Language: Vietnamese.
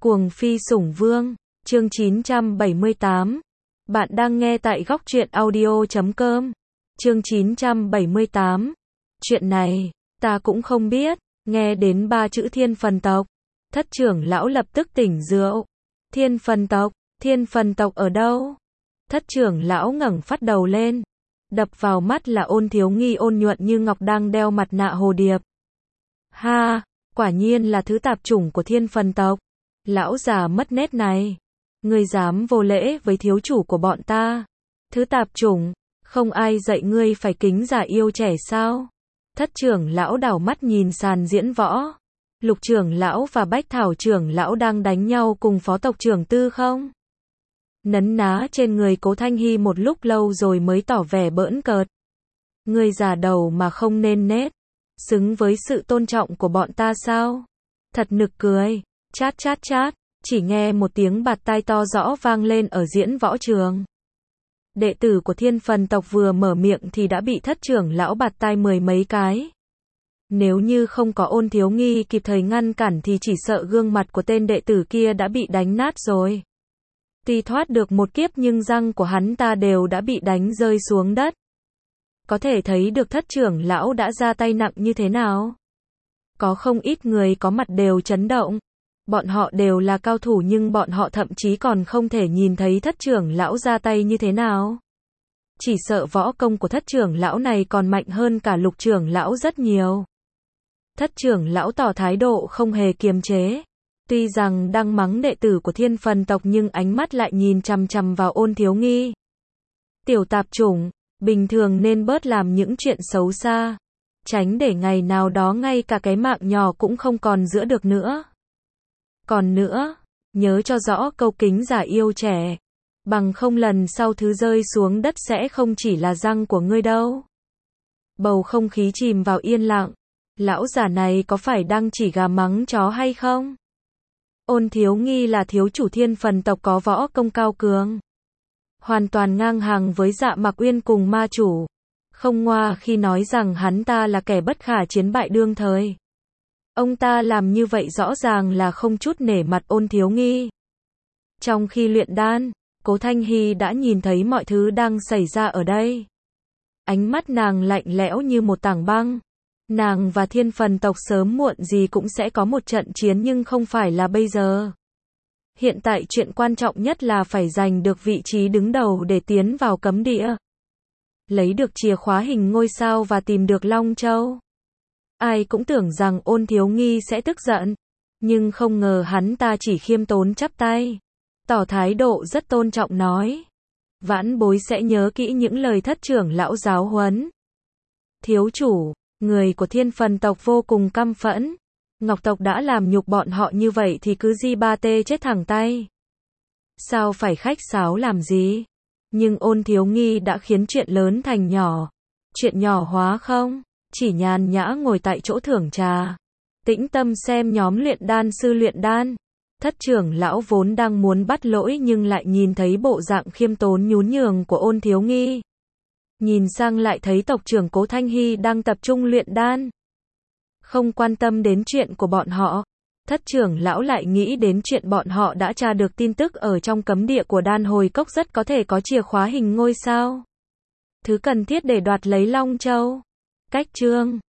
Cuồng phi sủng vương, chương 978. Bạn đang nghe tại góc truyện audio.com. Chương 978. Chuyện này, ta cũng không biết. Nghe đến 3 chữ thiên phần tộc, thất trưởng lão lập tức tỉnh rượu. Thiên phần tộc ở đâu? Thất trưởng lão ngẩng phát đầu lên. Đập vào mắt là Ôn Thiếu Nghi ôn nhuận như ngọc đang đeo mặt nạ hồ điệp. Ha, quả nhiên là thứ tạp chủng của thiên phần tộc. Lão già mất nét này. Ngươi dám vô lễ với thiếu chủ của bọn ta. Thứ tạp chủng, không ai dạy ngươi phải kính già yêu trẻ sao? Thất trưởng lão đảo mắt nhìn sàn diễn võ. Lục trưởng lão và Bách Thảo trưởng lão đang đánh nhau cùng phó tộc trưởng Tư không? Nấn ná trên người Cố Thanh Hy một lúc lâu rồi mới tỏ vẻ bỡn cợt. Ngươi già đầu mà không nên nết. Xứng với sự tôn trọng của bọn ta sao? Thật nực cười. Chát chát chát, chỉ nghe một tiếng bạt tai to rõ vang lên ở diễn võ trường. Đệ tử của thiên phần tộc vừa mở miệng thì đã bị thất trưởng lão bạt tai 10 mấy cái. Nếu như không có Ôn Thiếu Nghi kịp thời ngăn cản thì chỉ sợ gương mặt của tên đệ tử kia đã bị đánh nát rồi. Tuy thoát được một kiếp nhưng răng của hắn ta đều đã bị đánh rơi xuống đất. Có thể thấy được thất trưởng lão đã ra tay nặng như thế nào. Có không ít người có mặt đều chấn động. Bọn họ đều là cao thủ nhưng bọn họ thậm chí còn không thể nhìn thấy thất trưởng lão ra tay như thế nào. Chỉ sợ võ công của thất trưởng lão này còn mạnh hơn cả lục trưởng lão rất nhiều. Thất trưởng lão tỏ thái độ không hề kiềm chế. Tuy rằng đang mắng đệ tử của thiên phần tộc nhưng ánh mắt lại nhìn chằm chằm vào Ôn Thiếu Nghi. Tiểu tạp chủng, bình thường nên bớt làm những chuyện xấu xa. Tránh để ngày nào đó ngay cả cái mạng nhỏ cũng không còn giữ được nữa. Còn nữa, nhớ cho rõ câu kính già yêu trẻ. Bằng không lần sau thứ rơi xuống đất sẽ không chỉ là răng của ngươi đâu. Bầu không khí chìm vào yên lặng. Lão già này có phải đang chỉ gà mắng chó hay không? Ôn Thiếu Nghi là thiếu chủ thiên phần tộc có võ công cao cường. Hoàn toàn ngang hàng với Dạ Mạc Uyên cùng ma chủ. Không ngoa khi nói rằng hắn ta là kẻ bất khả chiến bại đương thời. Ông ta làm như vậy rõ ràng là không chút nể mặt Ôn Thiếu Nghi. Trong khi luyện đan, Cố Thanh Hy đã nhìn thấy mọi thứ đang xảy ra ở đây. Ánh mắt nàng lạnh lẽo như một tảng băng. Nàng và thiên phần tộc sớm muộn gì cũng sẽ có một trận chiến nhưng không phải là bây giờ. Hiện tại chuyện quan trọng nhất là phải giành được vị trí đứng đầu để tiến vào cấm địa. Lấy được chìa khóa hình ngôi sao và tìm được Long Châu. Ai cũng tưởng rằng Ôn Thiếu Nghi sẽ tức giận. Nhưng không ngờ hắn ta chỉ khiêm tốn chắp tay. Tỏ thái độ rất tôn trọng nói. Vãn bối sẽ nhớ kỹ những lời thất trưởng lão giáo huấn. Thiếu chủ, người của thiên phần tộc vô cùng căm phẫn. Ngọc tộc đã làm nhục bọn họ như vậy thì cứ di ba tê chết thẳng tay. Sao phải khách sáo làm gì? Nhưng Ôn Thiếu Nghi đã khiến chuyện lớn thành nhỏ. Chuyện nhỏ hóa không? Chỉ nhàn nhã ngồi tại chỗ thưởng trà. Tĩnh tâm xem nhóm luyện đan sư luyện đan. Thất trưởng lão vốn đang muốn bắt lỗi nhưng lại nhìn thấy bộ dạng khiêm tốn nhún nhường của Ôn Thiếu Nghi. Nhìn sang lại thấy tộc trưởng Cố Thanh Hy đang tập trung luyện đan. Không quan tâm đến chuyện của bọn họ. Thất trưởng lão lại nghĩ đến chuyện bọn họ đã tra được tin tức ở trong cấm địa của đan hồi cốc rất có thể có chìa khóa hình ngôi sao. Thứ cần thiết để đoạt lấy Long Châu. Cách chương